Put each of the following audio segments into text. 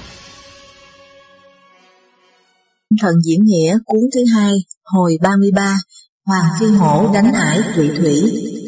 Thần diễn nghĩa cuốn thứ 2, hồi 33, Hoàng Phi Hổ đánh ải Thụy Thủy.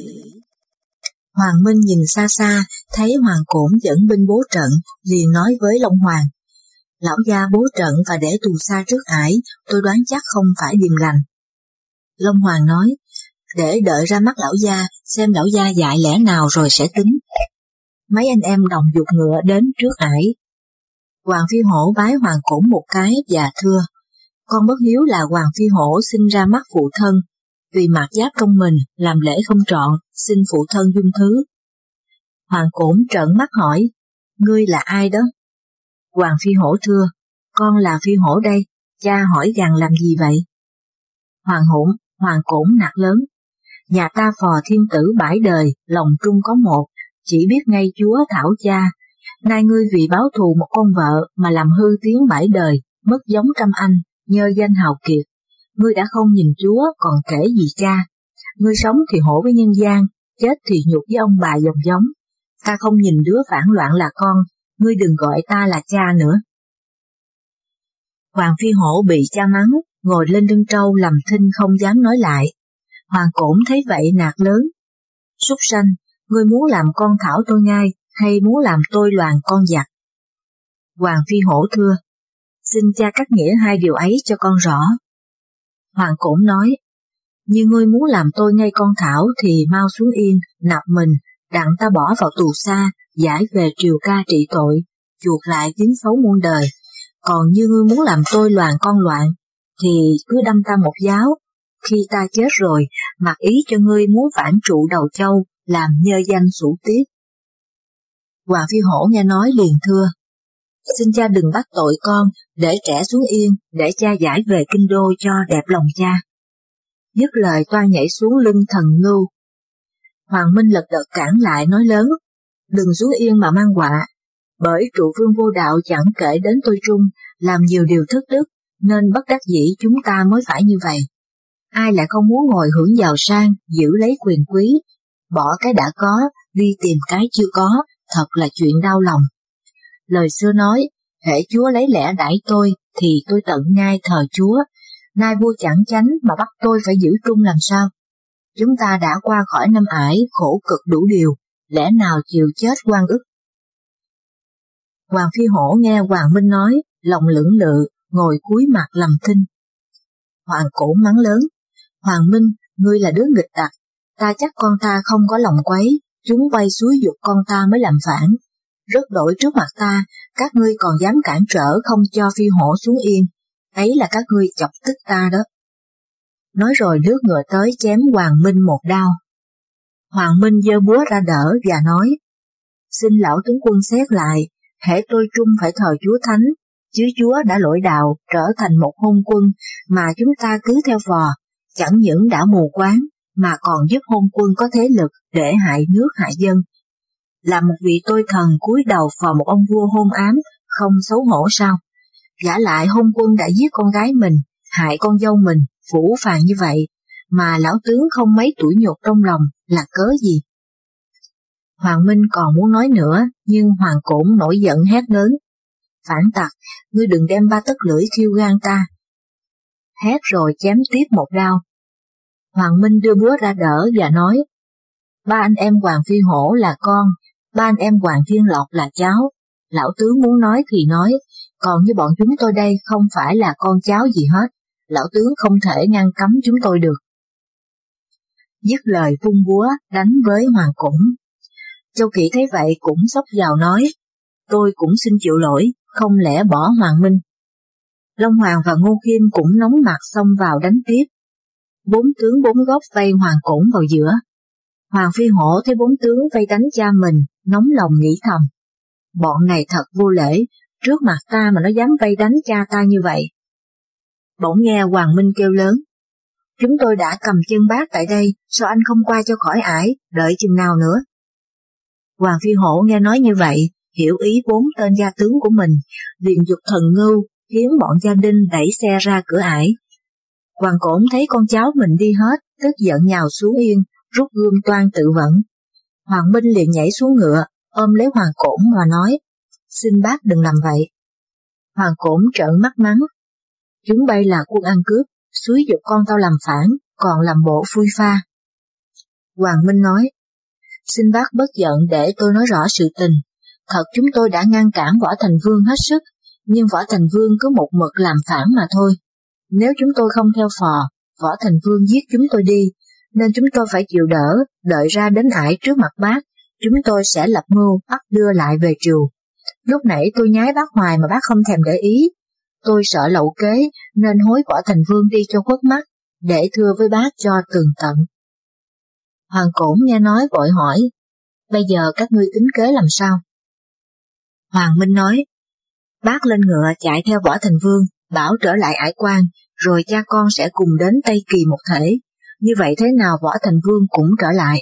Hoàng Minh nhìn xa xa, thấy Hoàng Cổn dẫn binh bố trận, liền nói với Long Hoàng: Lão gia bố trận và để tù xa trước ải, tôi đoán chắc không phải điềm lành. Long Hoàng nói: để đợi ra mắt lão gia, xem lão gia dạy lẽ nào rồi sẽ tính. Mấy anh em đồng giục ngựa đến trước ải. Hoàng Phi Hổ bái Hoàng Cổn một cái và thưa: con bất hiếu là Hoàng Phi Hổ sinh ra mắt phụ thân, vì mặc giáp trong mình làm lễ không trọn, xin phụ thân dung thứ. Hoàng Cổn trợn mắt hỏi: ngươi là ai đó? Hoàng Phi Hổ thưa: con là Phi Hổ đây, cha hỏi gằn làm gì vậy? Hoàng Cổn nạt lớn: nhà ta phò thiên tử bãi đời, lòng trung có một, chỉ biết ngay chúa thảo cha. Nay ngươi vì báo thù một con vợ mà làm hư tiếng bãi đời, mất giống trăm anh, nhơ danh hào kiệt. Ngươi đã không nhìn chúa còn kể gì cha. Ngươi sống thì hổ với nhân gian, chết thì nhục với ông bà dòng giống. Ta không nhìn đứa phản loạn là con, ngươi đừng gọi ta là cha nữa. Hoàng Phi Hổ bị cha mắng, ngồi lên lưng trâu làm thinh không dám nói lại. Hoàng Cổn thấy vậy nạt lớn: súc sanh, ngươi muốn làm con thảo tôi ngay, hay muốn làm tôi loàn con giặc? Hoàng Phi Hổ thưa: xin cha cắt nghĩa hai điều ấy cho con rõ. Hoàng Cổn nói: như ngươi muốn làm tôi ngay con thảo thì mau xuống yên, nạp mình, đặng ta bỏ vào tù xa, giải về triều ca trị tội, chuộc lại tiếng xấu muôn đời. Còn như ngươi muốn làm tôi loàn con loạn, thì cứ đâm ta một giáo, khi ta chết rồi, mặc ý cho ngươi muốn phản trụ đầu châu, làm nhơ danh sủ tiết. Hoàng Phi Hổ nghe nói liền thưa: xin cha đừng bắt tội con, để trẻ xuống yên, để cha giải về kinh đô cho đẹp lòng cha. Dứt lời toan nhảy xuống lưng Thần Ngưu. Hoàng Minh lật đật cản lại nói lớn: đừng xuống yên mà mang họa, bởi trụ vương vô đạo chẳng kể đến tôi trung, làm nhiều điều thất đức, nên bất đắc dĩ chúng ta mới phải như vậy. Ai lại không muốn ngồi hưởng giàu sang, giữ lấy quyền quý, bỏ cái đã có, đi tìm cái chưa có, thật là chuyện đau lòng. Lời xưa nói, hễ Chúa lấy lẽ đãi tôi, thì tôi tận ngay thờ Chúa. Nay vua chẳng chánh mà bắt tôi phải giữ trung làm sao? Chúng ta đã qua khỏi năm ải, khổ cực đủ điều, lẽ nào chịu chết oan ức? Hoàng Phi Hổ nghe Hoàng Minh nói, lòng lưỡng lự, ngồi cúi mặt làm thinh. Hoàng Cổn mắng lớn: Hoàng Minh, ngươi là đứa nghịch tặc, ta chắc con ta không có lòng quấy, chúng vây xúi giục con ta mới làm phản. Rớt đổi trước mặt ta, các ngươi còn dám cản trở không cho Phi Hổ xuống yên, ấy là các ngươi chọc tức ta đó. Nói rồi lướt ngựa tới chém Hoàng Minh một đao. Hoàng Minh giơ búa ra đỡ và nói: xin lão tướng quân xét lại, hễ tôi trung phải thờ Chúa Thánh, chứ Chúa đã lỗi đạo trở thành một hôn quân mà chúng ta cứ theo phò, chẳng những đã mù quáng mà còn giúp hôn quân có thế lực để hại nước hại dân. Là một vị tôi thần cúi đầu phò một ông vua hôn ám, không xấu hổ sao? Vả lại hôn quân đã giết con gái mình, hại con dâu mình, phũ phàng như vậy, mà lão tướng không mấy tủi nhục trong lòng là cớ gì? Hoàng Minh còn muốn nói nữa, nhưng Hoàng Cổn nổi giận hét lớn: phản tặc, ngươi đừng đem ba tấc lưỡi khiêu gan ta. Hét rồi chém tiếp một đao. Hoàng Minh đưa búa ra đỡ và nói: ba anh em Hoàng Phi Hổ là con, ba anh em Hoàng Thiên Lộc là cháu, lão tướng muốn nói thì nói, còn như bọn chúng tôi đây không phải là con cháu gì hết, lão tướng không thể ngăn cấm chúng tôi được. Dứt lời vung búa đánh với Hoàng Cổn. Châu Kỵ thấy vậy cũng xốc vào nói: tôi cũng xin chịu lỗi, không lẽ bỏ Hoàng Minh. Long Hoàng và Ngô Khiêm cũng nóng mặt xông vào đánh tiếp. Bốn tướng bốn góc vây Hoàng Cổn vào giữa. Hoàng Phi Hổ thấy bốn tướng vây đánh cha mình, nóng lòng nghĩ thầm: bọn này thật vô lễ, trước mặt ta mà nó dám vây đánh cha ta như vậy. Bỗng nghe Hoàng Minh kêu lớn: chúng tôi đã cầm chân bác tại đây, sao anh không qua cho khỏi ải, đợi chừng nào nữa? Hoàng Phi Hổ nghe nói như vậy, hiểu ý bốn tên gia tướng của mình, liền giục Thần Ngưu, khiến bọn gia đình đẩy xe ra cửa ải. Hoàng Cổn thấy con cháu mình đi hết, tức giận nhào xuống yên, rút gươm toan tự vẫn. Hoàng Minh liền nhảy xuống ngựa, ôm lấy Hoàng Cổn mà nói: xin bác đừng làm vậy. Hoàng Cổn trợn mắt mắng, chúng bay là quân ăn cướp, xúi giục con tao làm phản, còn làm bộ phui pha. Hoàng Minh nói, xin bác bớt giận để tôi nói rõ sự tình. Thật chúng tôi đã ngăn cản Võ Thành Vương hết sức, nhưng Võ Thành Vương cứ một mực làm phản mà thôi. Nếu chúng tôi không theo phò, Võ Thành Vương giết chúng tôi đi, nên chúng tôi phải chịu đỡ, đợi ra đến ải trước mặt bác, chúng tôi sẽ lập mưu bắt đưa lại về triều. Lúc nãy tôi nhái bác hoài mà bác không thèm để ý. Tôi sợ lậu kế nên hối Võ Thành Vương đi cho khuất mắt, để thưa với bác cho tường tận. Hoàng Cổn nghe nói vội hỏi, bây giờ các ngươi tính kế làm sao? Hoàng Minh nói, bác lên ngựa chạy theo Võ Thành Vương, bảo trở lại Ải Quan, rồi cha con sẽ cùng đến Tây Kỳ một thể, như vậy thế nào Võ Thành Vương cũng trở lại.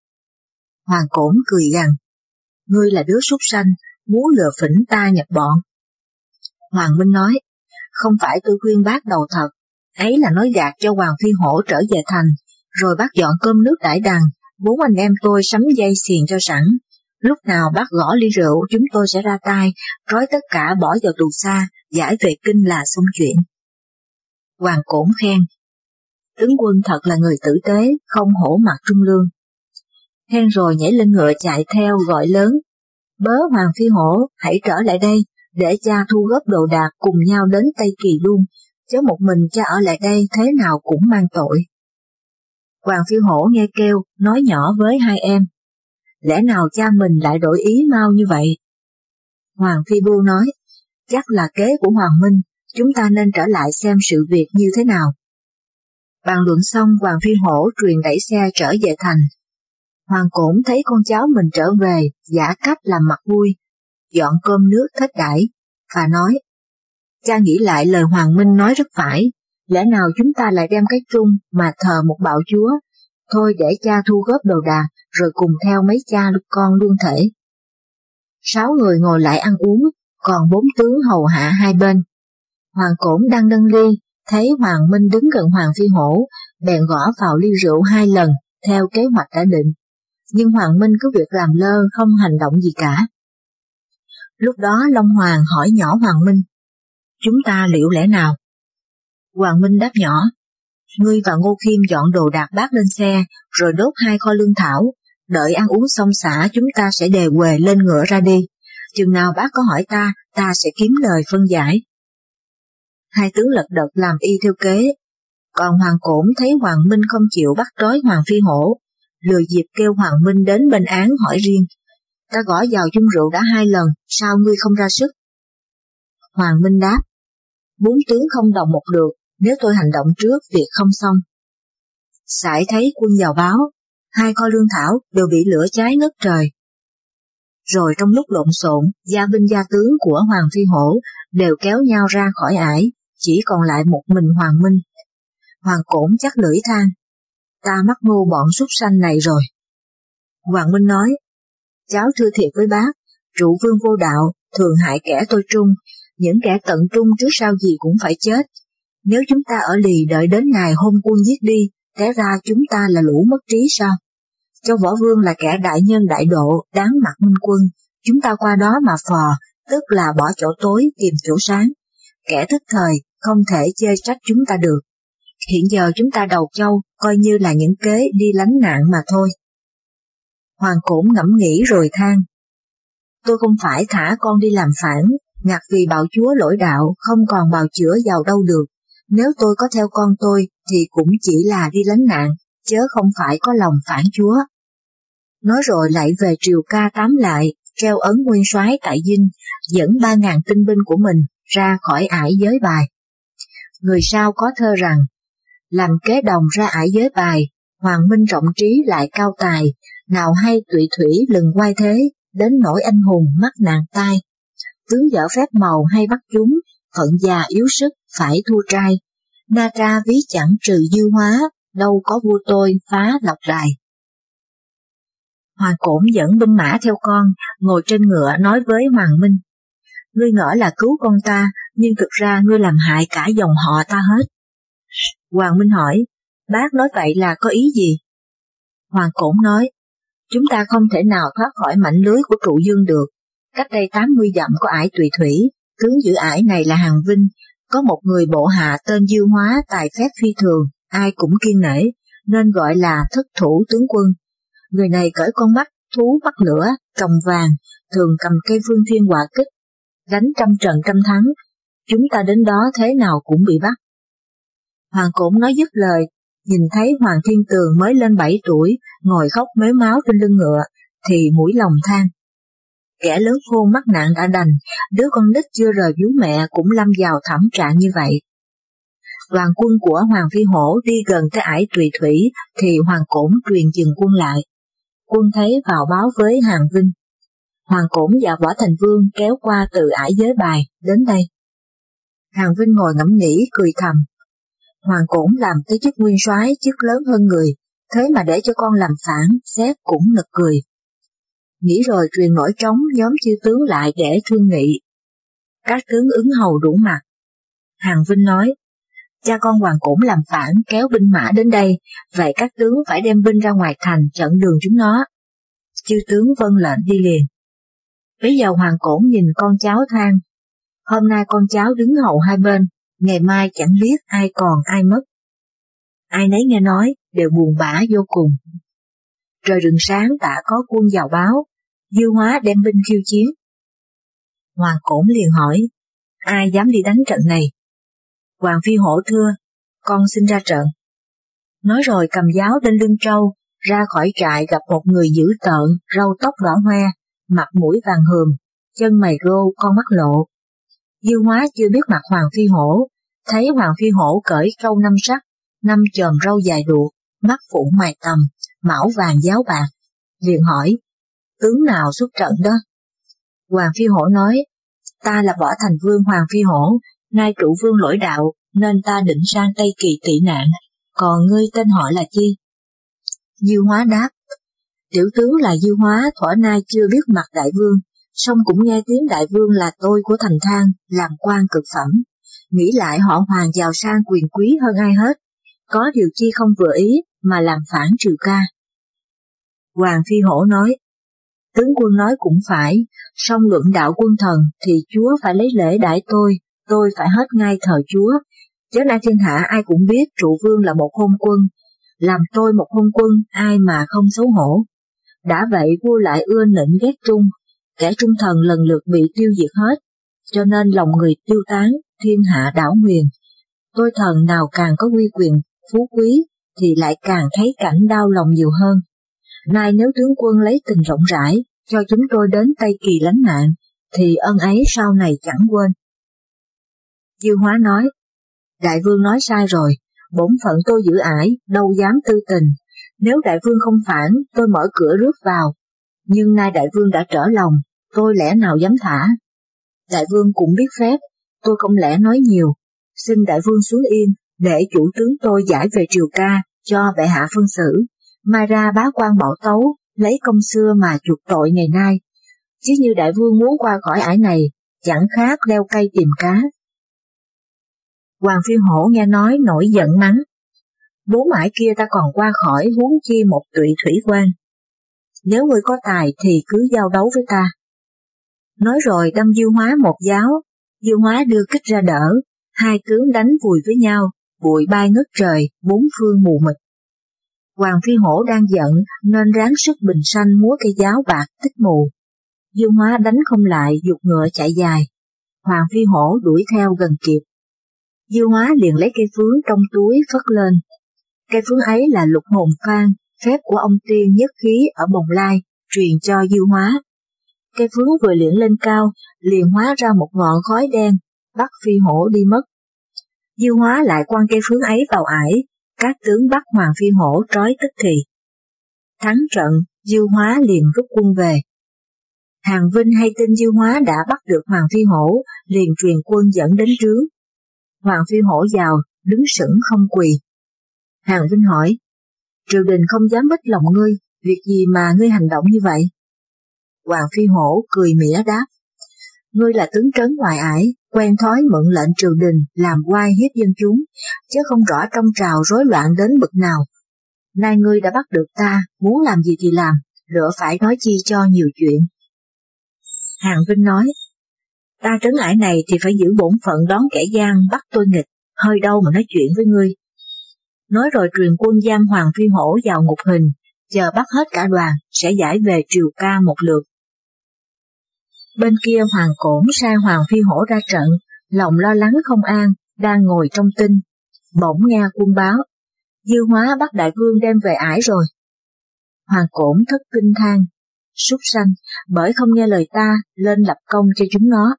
Hoàng Cổn cười gằn, ngươi là đứa súc sanh, muốn lừa phỉnh ta nhập bọn. Hoàng Minh nói, không phải tôi khuyên bác đầu thật, ấy là nói gạt cho Hoàng Phi Hổ trở về thành, rồi bác dọn cơm nước đãi đằng, 4 anh em tôi sắm dây xiềng cho sẵn. Lúc nào bác gõ ly rượu chúng tôi sẽ ra tay, trói tất cả bỏ vào tù xa, giải về kinh là xong chuyện. Hoàng Cổn khen, tướng quân thật là người tử tế, không hổ mặt trung lương. Khen rồi nhảy lên ngựa chạy theo gọi lớn, bớ Hoàng Phi Hổ hãy trở lại đây, để cha thu góp đồ đạc cùng nhau đến Tây Kỳ luôn, chứ một mình cha ở lại đây thế nào cũng mang tội. Hoàng Phi Hổ nghe kêu, nói nhỏ với hai em, lẽ nào cha mình lại đổi ý mau như vậy? Hoàng Phi Bưu nói, chắc là kế của Hoàng Minh, chúng ta nên trở lại xem sự việc như thế nào. Bàn luận xong Hoàng Phi Hổ truyền đẩy xe trở về thành. Hoàng Cổn thấy con cháu mình trở về, giả cách làm mặt vui, dọn cơm nước thết đãi, và nói, cha nghĩ lại lời Hoàng Minh nói rất phải, lẽ nào chúng ta lại đem cái chung mà thờ một bạo chúa, thôi để cha thu góp đồ đạc, rồi cùng theo mấy cha con luôn thể. 6 người ngồi lại ăn uống, còn 4 tướng hầu hạ hai bên. Hoàng Cổn đang nâng ly, thấy Hoàng Minh đứng gần Hoàng Phi Hổ, bèn gõ vào ly rượu 2 lần, theo kế hoạch đã định. Nhưng Hoàng Minh cứ việc làm lơ, không hành động gì cả. Lúc đó Long Hoàng hỏi nhỏ Hoàng Minh, chúng ta liệu lẽ nào? Hoàng Minh đáp nhỏ, ngươi và Ngô Khiêm dọn đồ đạc bác lên xe, rồi đốt 2 kho lương thảo, đợi ăn uống xong xả chúng ta sẽ đề huề lên ngựa ra đi. Chừng nào bác có hỏi ta sẽ kiếm lời phân giải. Hai tướng lật đật làm y theo kế, còn Hoàng Cổn thấy Hoàng Minh không chịu bắt trói Hoàng Phi Hổ, lừa dịp kêu Hoàng Minh đến bên án hỏi riêng, ta gõ vào chung rượu đã 2 lần, sao ngươi không ra sức? Hoàng Minh đáp, 4 tướng không đồng một lượt, nếu tôi hành động trước việc không xong. Sải thấy quân vào báo, 2 kho lương thảo đều bị lửa cháy ngất trời. Rồi trong lúc lộn xộn, gia binh gia tướng của Hoàng Phi Hổ đều kéo nhau ra khỏi ải, chỉ còn lại một mình Hoàng Minh. Hoàng Cổn chắc lưỡi than, ta mắc mưu bọn súc sanh này rồi. Hoàng Minh nói, cháu thưa thiệt với bác, trụ vương vô đạo, thường hại kẻ tôi trung, những kẻ tận trung trước sau gì cũng phải chết. Nếu chúng ta ở lì đợi đến ngày hôn quân giết đi, té ra chúng ta là lũ mất trí sao? Cho Võ Vương là kẻ đại nhân đại độ, đáng mặt minh quân, chúng ta qua đó mà phò, tức là bỏ chỗ tối tìm chỗ sáng. Kẻ thức thời, không thể chê trách chúng ta được. Hiện giờ chúng ta đầu châu, coi như là những kế đi lánh nạn mà thôi. Hoàng Cổn ngẫm nghĩ rồi than, tôi không phải thả con đi làm phản, ngặt vì bạo chúa lỗi đạo, không còn bào chữa vào đâu được. Nếu tôi có theo con tôi, thì cũng chỉ là đi lánh nạn, chớ không phải có lòng phản chúa. Nói rồi lại về triều ca tám lại, treo ấn nguyên soái tại Dinh, dẫn 3.000 tinh binh của mình ra khỏi ải Giới Bài. Người sau có thơ rằng, làm kế đồng ra ải Giới Bài, Hoàng Minh rộng trí lại cao tài, nào hay tụy thủy lừng quay thế, đến nỗi anh hùng mắc nạn tai. Tướng dở phép màu hay bắt chúng, phận già yếu sức phải thua trai. Na tra ví chẳng trừ dư hóa, đâu có vua tôi phá lộc đài. Hoàng Cổn dẫn binh mã theo con, ngồi trên ngựa nói với Hoàng Minh, ngươi ngỡ là cứu con ta, nhưng thực ra ngươi làm hại cả dòng họ ta hết. Hoàng Minh hỏi, bác nói vậy là có ý gì? Hoàng Cổn nói, chúng ta không thể nào thoát khỏi mảnh lưới của Trụ Dương được. Cách đây 80 dặm có ải Tùy Thủy, Tướng giữ ải này là Hàn Vinh, có một người bộ hạ tên Diêu Hóa tài phép phi thường, ai cũng kiêng nể, nên gọi là thất thủ tướng quân. Người này cởi con mắt thú bắt lửa, cầm vàng, thường cầm cây phương thiên hỏa kích, đánh trăm trận trăm thắng, chúng ta đến đó thế nào cũng bị bắt. Hoàng Cổn nói dứt lời, nhìn thấy Hoàng Thiên Tường mới lên 7 tuổi, ngồi khóc mếu máo trên lưng ngựa, thì mũi lòng than. Kẻ lớn khôn mắc nạn đã đành, đứa con nít chưa rời vú mẹ cũng lâm vào thảm trạng như vậy. Đoàn quân của Hoàng Phi Hổ đi gần tới ải Tùy Thủy, thì Hoàng Cổn truyền dừng quân lại. Quân thấy vào báo với Hàn Vinh. Hoàng Cổn và Võ Thành Vương kéo qua từ ải Giới Bài đến đây. Hàn Vinh ngồi ngẫm nghĩ cười thầm. Hoàng Cổn làm tới chức nguyên soái, chức lớn hơn người, thế mà để cho con làm phản, xét cũng nực cười. Nghĩ rồi truyền nổi trống nhóm chư tướng lại để thương nghị. Các tướng ứng hầu đủ mặt. Hàn Vinh nói, cha con Hoàng Cổn làm phản kéo binh mã đến đây, vậy các tướng phải đem binh ra ngoài thành chặn đường chúng nó. Chư tướng vâng lệnh đi liền. Bây giờ Hoàng Cổn nhìn con cháu than, hôm nay con cháu đứng hầu hai bên, ngày mai chẳng biết ai còn ai mất. Ai nấy nghe nói đều buồn bã vô cùng. Trời rừng sáng đã có quân vào báo, Diêu Hóa đem binh khiêu chiến. Hoàng Cổn liền hỏi, ai dám đi đánh trận này? Hoàng Phi Hổ thưa, con xin ra trận. Nói rồi cầm giáo lên lưng trâu, ra khỏi trại gặp một người dữ tợn, râu tóc đỏ hoe, mặt mũi vàng hườm, chân mày rô, con mắt lộ. Diêu Hóa chưa biết mặt Hoàng Phi Hổ, thấy Hoàng Phi Hổ cởi trâu 5 sắc, 5 chòm râu dài đuột, mắt phụng mày tầm, mão vàng giáo bạc, liền hỏi, tướng nào xuất trận đó? Hoàng Phi Hổ nói, ta là Võ Thành Vương Hoàng Phi Hổ, nay trụ vương lỗi đạo, nên ta định sang Tây Kỳ tị nạn, còn ngươi tên họ là chi? Diêu Hóa đáp, tiểu tướng là Diêu Hóa, thuở nay chưa biết mặt đại vương, song cũng nghe tiếng đại vương là tôi của thành Thang, làm quan cực phẩm, nghĩ lại họ Hoàng giàu sang quyền quý hơn ai hết, có điều chi không vừa ý mà làm phản trừ ca. Hoàng Phi Hổ nói, tướng quân nói cũng phải, song luận đạo quân thần thì chúa phải lấy lễ đãi tôi phải hết ngay thờ chúa, chớ nay thiên hạ ai cũng biết trụ vương là một hôn quân, làm tôi một hôn quân ai mà không xấu hổ. Đã vậy vua lại ưa nịnh ghét trung, kẻ trung thần lần lượt bị tiêu diệt hết, cho nên lòng người tiêu tán, thiên hạ đảo nguyền. Tôi thần nào càng có uy quyền, phú quý, thì lại càng thấy cảnh đau lòng nhiều hơn. Nay nếu tướng quân lấy tình rộng rãi, cho chúng tôi đến Tây Kỳ lánh nạn, thì ân ấy sau này chẳng quên. Diêu Hóa nói, đại vương nói sai rồi, bổn phận tôi giữ ải, đâu dám tư tình, nếu đại vương không phản, tôi mở cửa rước vào, nhưng nay đại vương đã trở lòng, tôi lẽ nào dám thả. Đại vương cũng biết phép, tôi không lẽ nói nhiều, xin đại vương xuống yên, để chủ tướng tôi giải về triều ca, cho bệ hạ phân xử, mai ra bá quan bảo tấu, lấy công xưa mà chuộc tội ngày nay, chứ như đại vương muốn qua khỏi ải này, chẳng khác leo cây tìm cá. Hoàng Phi Hổ nghe nói nổi giận mắng, 4 ải kia ta còn qua khỏi, huống chi một Tụy Thủy quan. Nếu ngươi có tài thì cứ giao đấu với ta. Nói rồi đâm Diêu Hóa một giáo, Diêu Hóa đưa kích ra đỡ, hai tướng đánh vùi với nhau, bụi bay ngất trời, 4 phương mù mịt. Hoàng Phi Hổ đang giận nên ráng sức bình sanh múa cây giáo bạc tích mù. Diêu Hóa đánh không lại, giục ngựa chạy dài. Hoàng Phi Hổ đuổi theo gần kịp. Diêu Hóa liền lấy cây phướng trong túi phất lên. Cây phướng ấy là Lục Hồn Phan, phép của ông tiên nhất khí ở Bồng Lai, truyền cho Diêu Hóa. Cây phướng vừa liệng lên cao, liền hóa ra một ngọn khói đen, bắt Phi Hổ đi mất. Diêu Hóa lại quăng cây phướng ấy vào ải, các tướng bắt Hoàng Phi Hổ trói tức thì. Thắng trận, Diêu Hóa liền rút quân về. Hàn Vinh hay tin Diêu Hóa đã bắt được Hoàng Phi Hổ, liền truyền quân dẫn đến trướng. Hoàng Phi Hổ vào, đứng sững không quỳ. Hàn Vinh hỏi, triều đình không dám bích lòng ngươi, việc gì mà ngươi hành động như vậy? Hoàng Phi Hổ cười mỉa đáp, ngươi là tướng trấn ngoài ải, quen thói mượn lệnh triều đình làm oai hiếp dân chúng, chứ không rõ trong trào rối loạn đến bậc nào. Nay ngươi đã bắt được ta, muốn làm gì thì làm, lỡ phải nói chi cho nhiều chuyện. Hàn Vinh nói, Ta trấn ải này thì phải giữ bổn phận đón kẻ gian bắt tôi nghịch, hơi đâu mà nói chuyện với ngươi. Nói rồi truyền quân giam Hoàng Phi Hổ vào ngục hình, chờ bắt hết cả đoàn sẽ giải về triều ca một lượt. Bên kia Hoàng Cổn sai Hoàng Phi Hổ ra trận, lòng lo lắng không an, đang ngồi trong tinh, bỗng nghe quân báo, Diêu Hóa bắt đại vương đem về ải rồi. Hoàng Cổn thất kinh than, súc sanh, bởi không nghe lời ta, lên lập công cho chúng nó.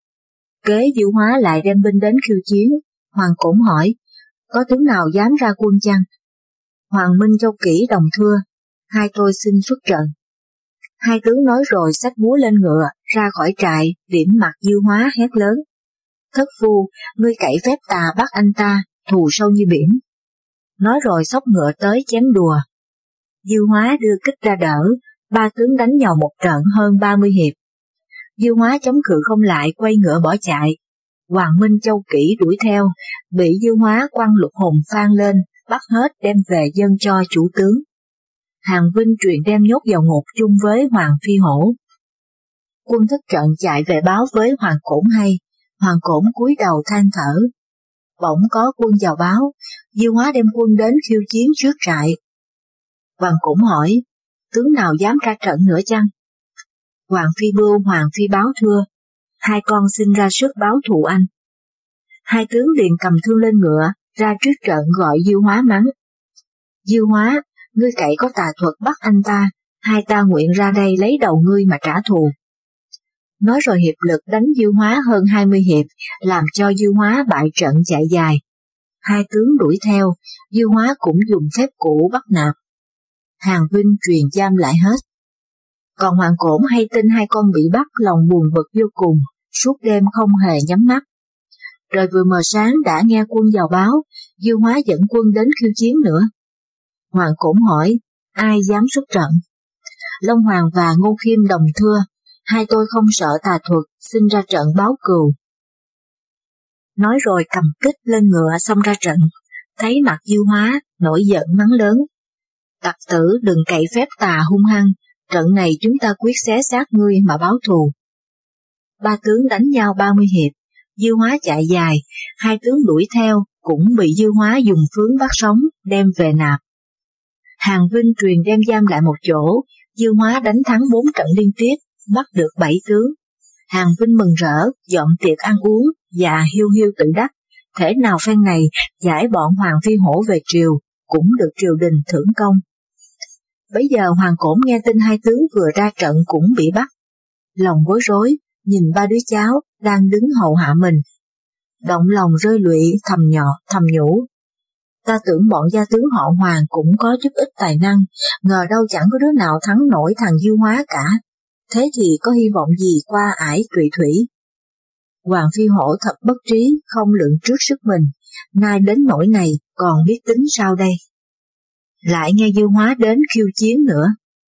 Kế Diêu Hóa lại đem binh đến khiêu chiến, Hoàng Cổn hỏi, có tướng nào dám ra quân chăng? Hoàng Minh Châu Kỷ đồng thưa, hai tôi xin xuất trận. Hai tướng nói rồi xách búa lên ngựa, ra khỏi trại, điểm mặt Diêu Hóa hét lớn. Thất phu, ngươi cậy phép tà bắt anh ta, thù sâu như biển. Nói rồi xốc ngựa tới chém đùa. Diêu Hóa đưa kích ra đỡ, ba tướng đánh nhau một trận hơn 30 hiệp. Diêu Hóa chống cự không lại, quay ngựa bỏ chạy. Hoàng Minh Châu Kỷ đuổi theo, bị Diêu Hóa quăng lục hồn phan lên, bắt hết đem về dâng cho chủ tướng. Hàn Vinh truyền đem nhốt vào ngục chung với Hoàng Phi Hổ. Quân thất trận chạy về báo với Hoàng Cổn hay, Hoàng Cổn cúi đầu than thở. Bỗng có quân vào báo, Diêu Hóa đem quân đến khiêu chiến trước trại. Hoàng Cổn hỏi, tướng nào dám ra trận nữa chăng? Hoàng Phi Bưu, Hoàng Phi Báo thưa, hai con xin ra sức báo thù anh. Hai tướng liền cầm thương lên ngựa, ra trước trận gọi Diêu Hóa mắng. Diêu Hóa, ngươi cậy có tà thuật bắt anh ta, hai ta nguyện ra đây lấy đầu ngươi mà trả thù. Nói rồi hiệp lực đánh Diêu Hóa hơn 20 hiệp, làm cho Diêu Hóa bại trận chạy dài. Hai tướng đuổi theo, Diêu Hóa cũng dùng phép cũ bắt nạt. Hàn Vinh truyền giam lại hết. Còn Hoàng Cổn hay tin hai con bị bắt, lòng buồn bực vô cùng, suốt đêm không hề nhắm mắt. Trời vừa mờ sáng đã nghe quân vào báo, Diêu Hóa dẫn quân đến khiêu chiến nữa. Hoàng Cổn hỏi, ai dám xuất trận? Long Hoàng và Ngô Khiêm đồng thưa, hai tôi không sợ tà thuật, xin ra trận báo cừu. Nói rồi cầm kích lên ngựa xông ra trận, thấy mặt Diêu Hóa, nổi giận mắng lớn. Tặc tử đừng cậy phép tà hung hăng, trận này chúng ta quyết xé xác ngươi mà báo thù. Ba tướng đánh nhau 30 hiệp, Diêu Hóa chạy dài, hai tướng đuổi theo, cũng bị Diêu Hóa dùng phướng bắt sống, đem về nạp. Hàn Vinh truyền đem giam lại một chỗ, Diêu Hóa đánh thắng 4 trận liên tiếp, bắt được 7 tướng. Hàn Vinh mừng rỡ, dọn tiệc ăn uống, và hiu hiu tự đắc, thể nào phen này giải bọn Hoàng Phi Hổ về triều, cũng được triều đình thưởng công. Bấy giờ Hoàng Cổn nghe tin hai tướng vừa ra trận cũng bị bắt. Lòng bối rối, nhìn ba đứa cháu đang đứng hầu hạ mình. Động lòng rơi lụy thầm nhủ. Ta tưởng bọn gia tướng họ Hoàng cũng có chút ít tài năng, ngờ đâu chẳng có đứa nào thắng nổi thằng Diêu Hóa cả. Thế thì có hy vọng gì qua ải Tùy Thủy? Hoàng Phi Hổ thật bất trí, không lượng trước sức mình, nay đến nỗi này còn biết tính sao đây? Lại nghe Diêu Hóa đến khiêu chiến nữa.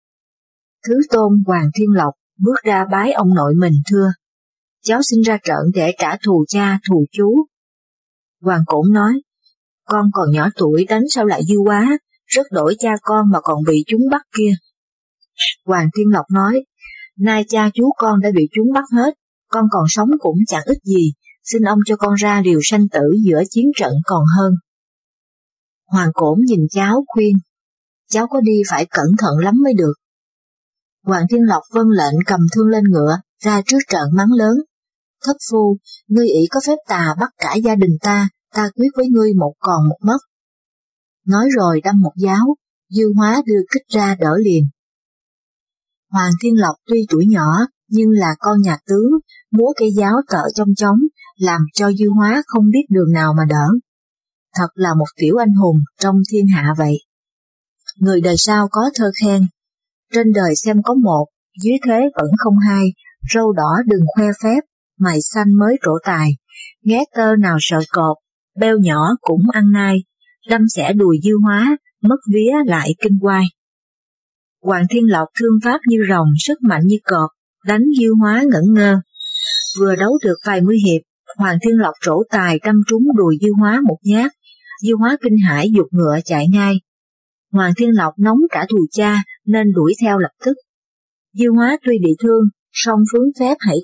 Thứ tôn Hoàng Thiên Lộc bước ra bái ông nội mình thưa, cháu xin ra trận để trả thù cha thù chú. Hoàng Cổn nói, con còn nhỏ tuổi đánh sao lại Diêu Hóa, rất đổi cha con mà còn bị chúng bắt kia. Hoàng Thiên Lộc nói, nay cha chú con đã bị chúng bắt hết, con còn sống cũng chẳng ích gì, xin ông cho con ra liều sanh tử giữa chiến trận còn hơn. Hoàng Cổn nhìn cháu khuyên, cháu có đi phải cẩn thận lắm mới được. Hoàng Thiên Lộc vâng lệnh cầm thương lên ngựa, ra trước trận mắng lớn. Thất phu, ngươi ỷ có phép tà bắt cả gia đình ta quyết với ngươi một còn một mất. Nói rồi đâm một giáo, Diêu Hóa đưa kích ra đỡ liền. Hoàng Thiên Lộc tuy tuổi nhỏ, nhưng là con nhà tướng, múa cây giáo cợ chong chóng, làm cho Diêu Hóa không biết đường nào mà đỡ. Thật là một tiểu anh hùng trong thiên hạ vậy. Người đời sau có thơ khen, trên đời xem có một, dưới thế vẫn không hai, râu đỏ đừng khoe phép, mày xanh mới trổ tài, nghé tơ nào sợ cọp, beo nhỏ cũng ăn nai, đâm xẻ đùi Diêu Hóa, mất vía lại kinh quai. Hoàng Thiên Lộc thương pháp như rồng, sức mạnh như cọp, đánh Diêu Hóa ngẩn ngơ. Vừa đấu được vài mươi hiệp, Hoàng Thiên Lộc trổ tài đâm trúng đùi Diêu Hóa một nhát, Diêu Hóa kinh hãi giục ngựa chạy ngay. Hoàng Thiên Lộc nóng trả thù cha nên đuổi theo lập tức. Diêu Hóa tuy bị thương, song phướng phép hãy còn,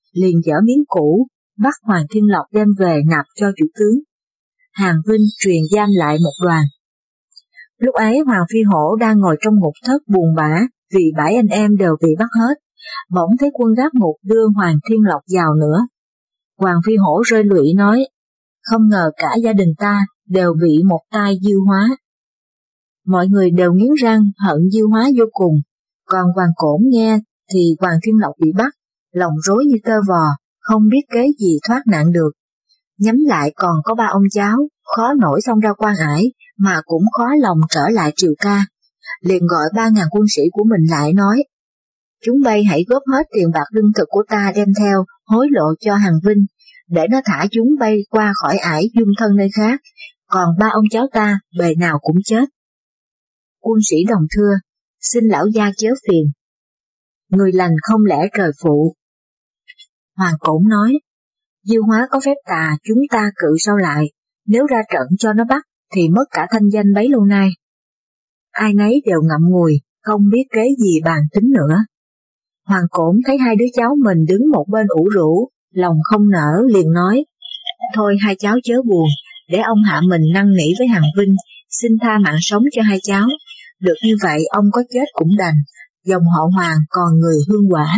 liền dở miếng cũ, bắt Hoàng Thiên Lộc đem về nạp cho chủ tướng. Hàn Vinh truyền giam lại một đoàn. Lúc ấy Hoàng Phi Hổ đang ngồi trong ngục thất buồn bã vì 7 anh em đều bị bắt hết, bỗng thấy quân gác ngục đưa Hoàng Thiên Lộc vào nữa. Hoàng Phi Hổ rơi lụy nói, không ngờ cả gia đình ta đều bị một tai Diêu Hóa. Mọi người đều nghiến răng hận Diêu Hóa vô cùng, còn Hoàng Cổn nghe thì Hoàng Thiên Lộc bị bắt, lòng rối như tơ vò, không biết kế gì thoát nạn được. Nhắm lại còn có 3 ông cháu, khó nổi xông ra quan ải, mà cũng khó lòng trở lại triều ca. Liền gọi 3.000 quân sĩ của mình lại nói, chúng bay hãy góp hết tiền bạc lương thực của ta đem theo, hối lộ cho Hàn Vinh, để nó thả chúng bay qua khỏi ải dung thân nơi khác, còn 3 ông cháu ta bề nào cũng chết. Quân sĩ đồng thưa, xin lão gia chớ phiền. Người lành không lẽ trời phụ. Hoàng Cổn nói, Diêu Hóa có phép tà, chúng ta cự sao lại, nếu ra trận cho nó bắt thì mất cả thanh danh bấy lâu nay. Ai nấy đều ngậm ngùi, không biết kế gì bàn tính nữa. Hoàng Cổn thấy 2 đứa cháu mình đứng một bên ủ rũ, lòng không nở liền nói, thôi 2 cháu chớ buồn, để ông hạ mình năn nỉ với Hàn Vinh, xin tha mạng sống cho 2 cháu, được như vậy ông có chết cũng đành, dòng họ Hoàng còn người hương quả.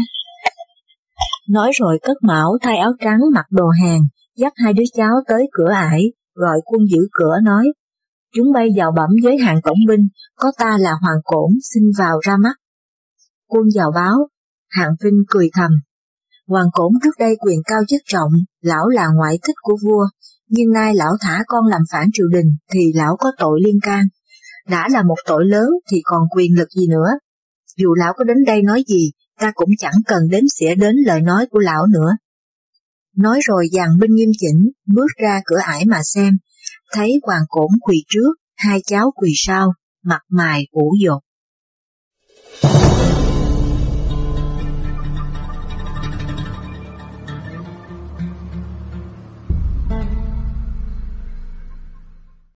Nói rồi cất mão thay áo trắng mặc đồ Hàn, dắt 2 đứa cháu tới cửa ải, gọi quân giữ cửa nói, chúng bay vào bẩm với Hàn tổng binh, có ta là Hoàng Cổn xin vào ra mắt. Quân vào báo, Hàn Vinh cười thầm. Hoàng Cổn trước đây quyền cao chức trọng, lão là ngoại thích của vua, nhưng nay lão thả con làm phản triều đình thì lão có tội liên can. Đã là một tội lớn thì còn quyền lực gì nữa. Dù lão có đến đây nói gì, ta cũng chẳng cần đếm xỉa đến lời nói của lão nữa. Nói rồi dàn binh nghiêm chỉnh, bước ra cửa ải mà xem, thấy Hoàng Cổn quỳ trước, 2 cháu quỳ sau, mặt mày ủ dột.